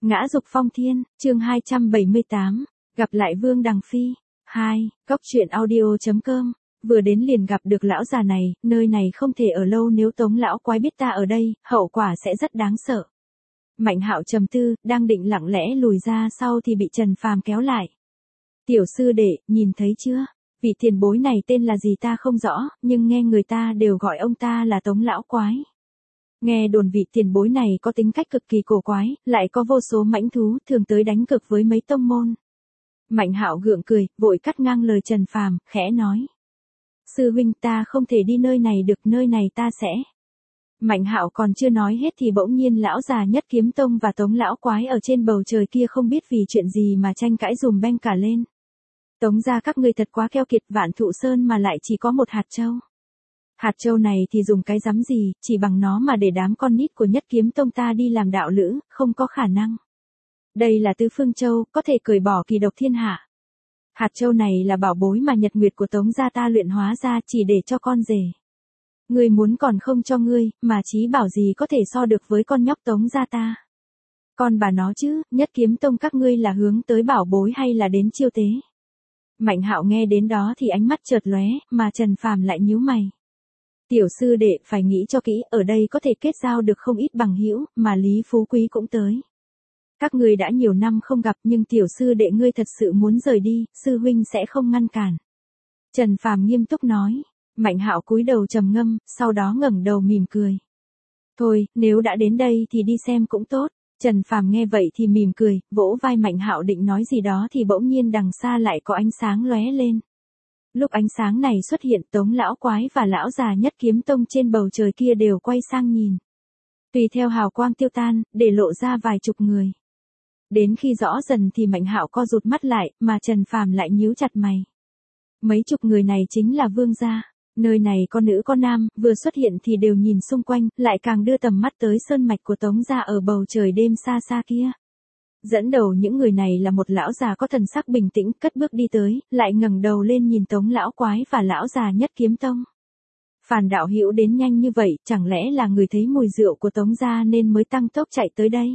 Ngã dục phong thiên, chương 278, gặp lại Vương Đằng Phi. 2. Cốc truyện audio.com. Vừa đến liền gặp được lão già này, nơi này không thể ở lâu, nếu Tống lão quái biết ta ở đây, hậu quả sẽ rất đáng sợ. Mạnh Hạo trầm tư, đang định lặng lẽ lùi ra sau thì bị Trần Phàm kéo lại. Tiểu sư đệ, nhìn thấy chưa? Vị tiền bối này tên là gì ta không rõ, nhưng nghe người ta đều gọi ông ta là Tống lão quái. Nghe đồn vị tiền bối này có tính cách cực kỳ cổ quái, lại có vô số mãnh thú, thường tới đánh cực với mấy tông môn. Mạnh Hạo gượng cười, vội cắt ngang lời Trần Phàm, khẽ nói: sư huynh, ta không thể đi nơi này được, nơi này ta sẽ. Mạnh Hạo còn chưa nói hết thì bỗng nhiên lão già Nhất Kiếm Tông và Tống lão quái ở trên bầu trời kia không biết vì chuyện gì mà tranh cãi dùm beng cả lên. Tống gia các ngươi thật quá keo kiệt, Vạn Thụ Sơn mà lại chỉ có một hạt châu. Hạt châu này thì dùng cái rắm gì, chỉ bằng nó mà để đám con nít của Nhất Kiếm Tông ta đi làm đạo lữ, không có khả năng. Đây là Tứ Phương Châu, có thể cởi bỏ kỳ độc thiên hạ. Hạt châu này là bảo bối mà Nhật Nguyệt của Tống gia ta luyện hóa ra chỉ để cho con rể. Ngươi muốn còn không cho ngươi, mà chí bảo gì có thể so được với con nhóc Tống gia ta. Con bà nó chứ, Nhất Kiếm Tông các ngươi là hướng tới bảo bối hay là đến chiêu tế? Mạnh Hạo nghe đến đó thì ánh mắt chợt lóe, mà Trần Phàm lại nhíu mày. Tiểu sư đệ, phải nghĩ cho kỹ, ở đây có thể kết giao được không ít bằng hữu, mà Lý Phú Quý cũng tới. Các ngươi đã nhiều năm không gặp, nhưng tiểu sư đệ ngươi thật sự muốn rời đi, sư huynh sẽ không ngăn cản. Trần Phàm nghiêm túc nói. Mạnh Hạo cúi đầu trầm ngâm, sau đó ngẩng đầu mỉm cười. Thôi, nếu đã đến đây thì đi xem cũng tốt. Trần Phàm nghe vậy thì mỉm cười, vỗ vai Mạnh Hạo định nói gì đó thì bỗng nhiên đằng xa lại có ánh sáng lóe lên. Lúc ánh sáng này xuất hiện, Tống lão quái và lão già Nhất Kiếm Tông trên bầu trời kia đều quay sang nhìn. Tùy theo hào quang tiêu tan, để lộ ra vài chục người. Đến khi rõ dần thì Mạnh Hạo co rụt mắt lại, mà Trần Phàm lại nhíu chặt mày. Mấy chục người này chính là Vương gia. Nơi này có nữ có nam, vừa xuất hiện thì đều nhìn xung quanh, lại càng đưa tầm mắt tới sơn mạch của Tống gia ở bầu trời đêm xa xa kia. Dẫn đầu những người này là một lão già có thần sắc bình tĩnh, cất bước đi tới, lại ngẩng đầu lên nhìn Tống lão quái và lão già Nhất Kiếm Tông. Phàn đạo hữu đến nhanh như vậy, chẳng lẽ là người thấy mùi rượu của Tống gia nên mới tăng tốc chạy tới đây?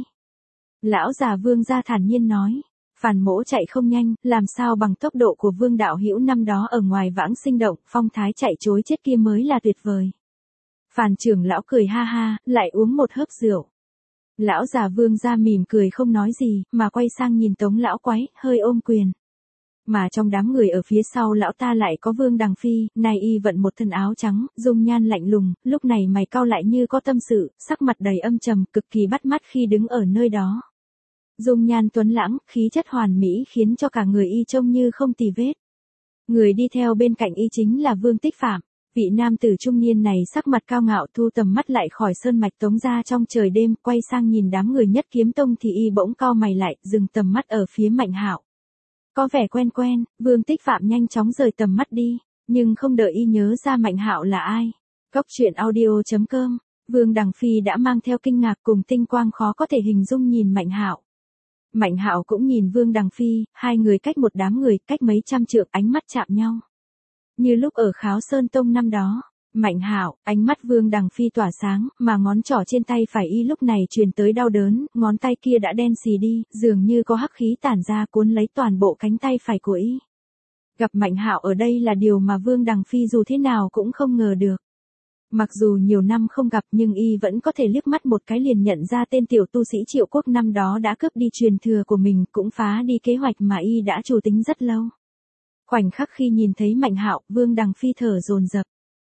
Lão già Vương gia thản nhiên nói. Phàn mỗ chạy không nhanh, làm sao bằng tốc độ của Vương đạo hữu năm đó ở ngoài vãng sinh động, phong thái chạy trối chết kia mới là tuyệt vời. Phàn trưởng lão cười ha ha, lại uống một hớp rượu. Lão già Vương gia mỉm cười không nói gì, mà quay sang nhìn Tống lão quái, hơi ôm quyền. Mà trong đám người ở phía sau lão ta lại có Vương Đằng Phi, nay y vận một thân áo trắng, dung nhan lạnh lùng, lúc này mày cau lại như có tâm sự, sắc mặt đầy âm trầm, cực kỳ bắt mắt khi đứng ở nơi đó. Dung nhan tuấn lãng, khí chất hoàn mỹ khiến cho cả người y trông như không tì vết. Người đi theo bên cạnh y chính là Vương Tích Phạm. Vị nam tử trung niên này sắc mặt cao ngạo, thu tầm mắt lại khỏi sơn mạch Tống gia trong trời đêm, quay sang nhìn đám người Nhất Kiếm Tông thì y bỗng cau mày lại, dừng tầm mắt ở phía Mạnh Hạo. Có vẻ quen quen, Vương Tích Phạm nhanh chóng rời tầm mắt đi, nhưng không đợi y nhớ ra Mạnh Hạo là ai. Cốc truyện audio.com. Vương Đằng Phi đã mang theo kinh ngạc cùng tinh quang khó có thể hình dung nhìn Mạnh Hạo. Mạnh Hạo cũng nhìn Vương Đằng Phi, hai người cách một đám người, cách mấy trăm trượng, ánh mắt chạm nhau. Như lúc ở Kháo Sơn Tông năm đó, Mạnh Hạo, ánh mắt Vương Đằng Phi tỏa sáng, mà ngón trỏ trên tay phải y lúc này truyền tới đau đớn, ngón tay kia đã đen xì đi, dường như có hắc khí tản ra cuốn lấy toàn bộ cánh tay phải của y. Gặp Mạnh Hạo ở đây là điều mà Vương Đằng Phi dù thế nào cũng không ngờ được. Mặc dù nhiều năm không gặp nhưng y vẫn có thể liếc mắt một cái liền nhận ra tên tiểu tu sĩ Triệu Quốc năm đó đã cướp đi truyền thừa của mình, cũng phá đi kế hoạch mà y đã chủ tính rất lâu. Khoảnh khắc khi nhìn thấy Mạnh Hạo, Vương Đằng Phi thở dồn dập.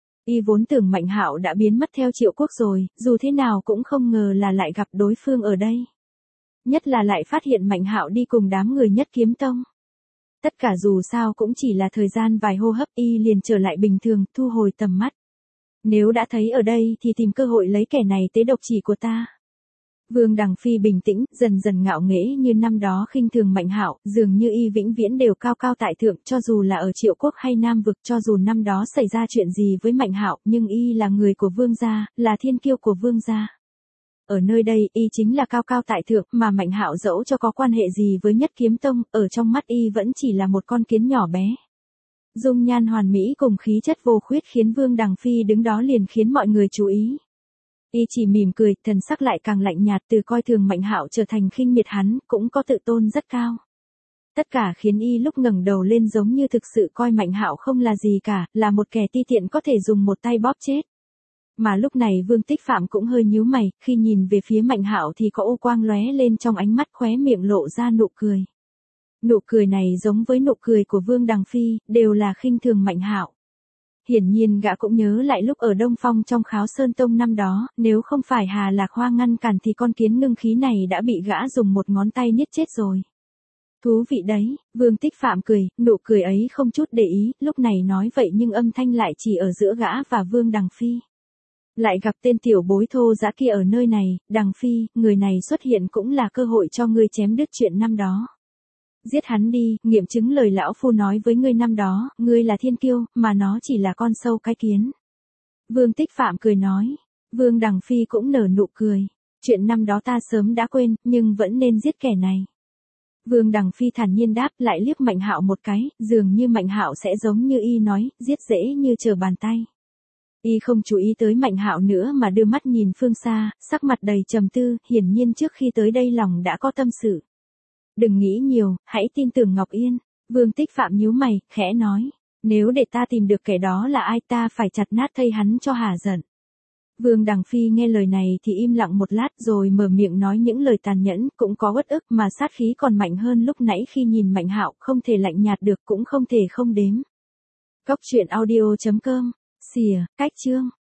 Y vốn tưởng Mạnh Hạo đã biến mất theo Triệu Quốc rồi, dù thế nào cũng không ngờ là lại gặp đối phương ở đây. Nhất là lại phát hiện Mạnh Hạo đi cùng đám người Nhất Kiếm Tông. Tất cả dù sao cũng chỉ là thời gian vài hô hấp, y liền trở lại bình thường, thu hồi tầm mắt. Nếu đã thấy ở đây thì tìm cơ hội lấy kẻ này tế độc chỉ của ta. Vương Đằng Phi bình tĩnh, dần dần ngạo nghễ như năm đó khinh thường Mạnh Hạo, dường như y vĩnh viễn đều cao cao tại thượng, cho dù là ở Triệu Quốc hay Nam Vực, cho dù năm đó xảy ra chuyện gì với Mạnh Hạo, nhưng y là người của Vương gia, là thiên kiêu của Vương gia. Ở nơi đây, y chính là cao cao tại thượng, mà Mạnh Hạo dẫu cho có quan hệ gì với Nhất Kiếm Tông, ở trong mắt y vẫn chỉ là một con kiến nhỏ bé. Dung nhan hoàn mỹ cùng khí chất vô khuyết khiến Vương Đằng Phi đứng đó liền khiến mọi người chú ý. Y chỉ mỉm cười, thần sắc lại càng lạnh nhạt, từ coi thường Mạnh Hạo trở thành khinh miệt hắn, cũng có tự tôn rất cao. Tất cả khiến Y lúc ngẩng đầu lên giống như thực sự coi Mạnh Hạo không là gì cả, là một kẻ ti tiện có thể dùng một tay bóp chết. Mà lúc này Vương Tích Phạm cũng hơi nhíu mày, khi nhìn về phía Mạnh Hạo thì có ô quang lóe lên trong ánh mắt, khóe miệng lộ ra nụ cười. Nụ cười này giống với nụ cười của Vương Đằng Phi, đều là khinh thường Mạnh Hạo. Hiển nhiên gã cũng nhớ lại lúc ở Đông Phong trong Kháo Sơn Tông năm đó, nếu không phải Hà Lạc Hoa ngăn cản thì con kiến ngưng khí này đã bị gã dùng một ngón tay niết chết rồi. Thú vị đấy, Vương Tích Phạm cười, nụ cười ấy không chút để ý, lúc này nói vậy nhưng âm thanh lại chỉ ở giữa gã và Vương Đằng Phi. Lại gặp tên tiểu bối thô dã kia ở nơi này, Đằng Phi, người này xuất hiện cũng là cơ hội cho ngươi chém đứt chuyện năm đó. Giết hắn đi, nghiệm chứng lời lão phu nói với ngươi năm đó, ngươi là thiên kiêu, mà nó chỉ là con sâu cái kiến. Vương Tích Phạm cười nói. Vương Đằng Phi cũng nở nụ cười. Chuyện năm đó ta sớm đã quên, nhưng vẫn nên giết kẻ này. Vương Đằng Phi thản nhiên đáp, lại liếc Mạnh Hạo một cái, dường như Mạnh Hạo sẽ giống như Y nói, giết dễ như trở bàn tay. Y không chú ý tới Mạnh Hạo nữa mà đưa mắt nhìn phương xa, sắc mặt đầy trầm tư, hiển nhiên trước khi tới đây lòng đã có tâm sự. Đừng nghĩ nhiều, hãy tin tưởng Ngọc Yên. Vương Tích Phạm nhíu mày, khẽ nói. Nếu để ta tìm được kẻ đó là ai, ta phải chặt nát thây hắn cho hả giận. Vương Đằng Phi nghe lời này thì im lặng một lát rồi mở miệng nói những lời tàn nhẫn, cũng có uất ức mà sát khí còn mạnh hơn lúc nãy khi nhìn Mạnh Hạo, không thể lạnh nhạt được cũng không thể không đếm. Cốc truyện audio.com, xìa, cách chương.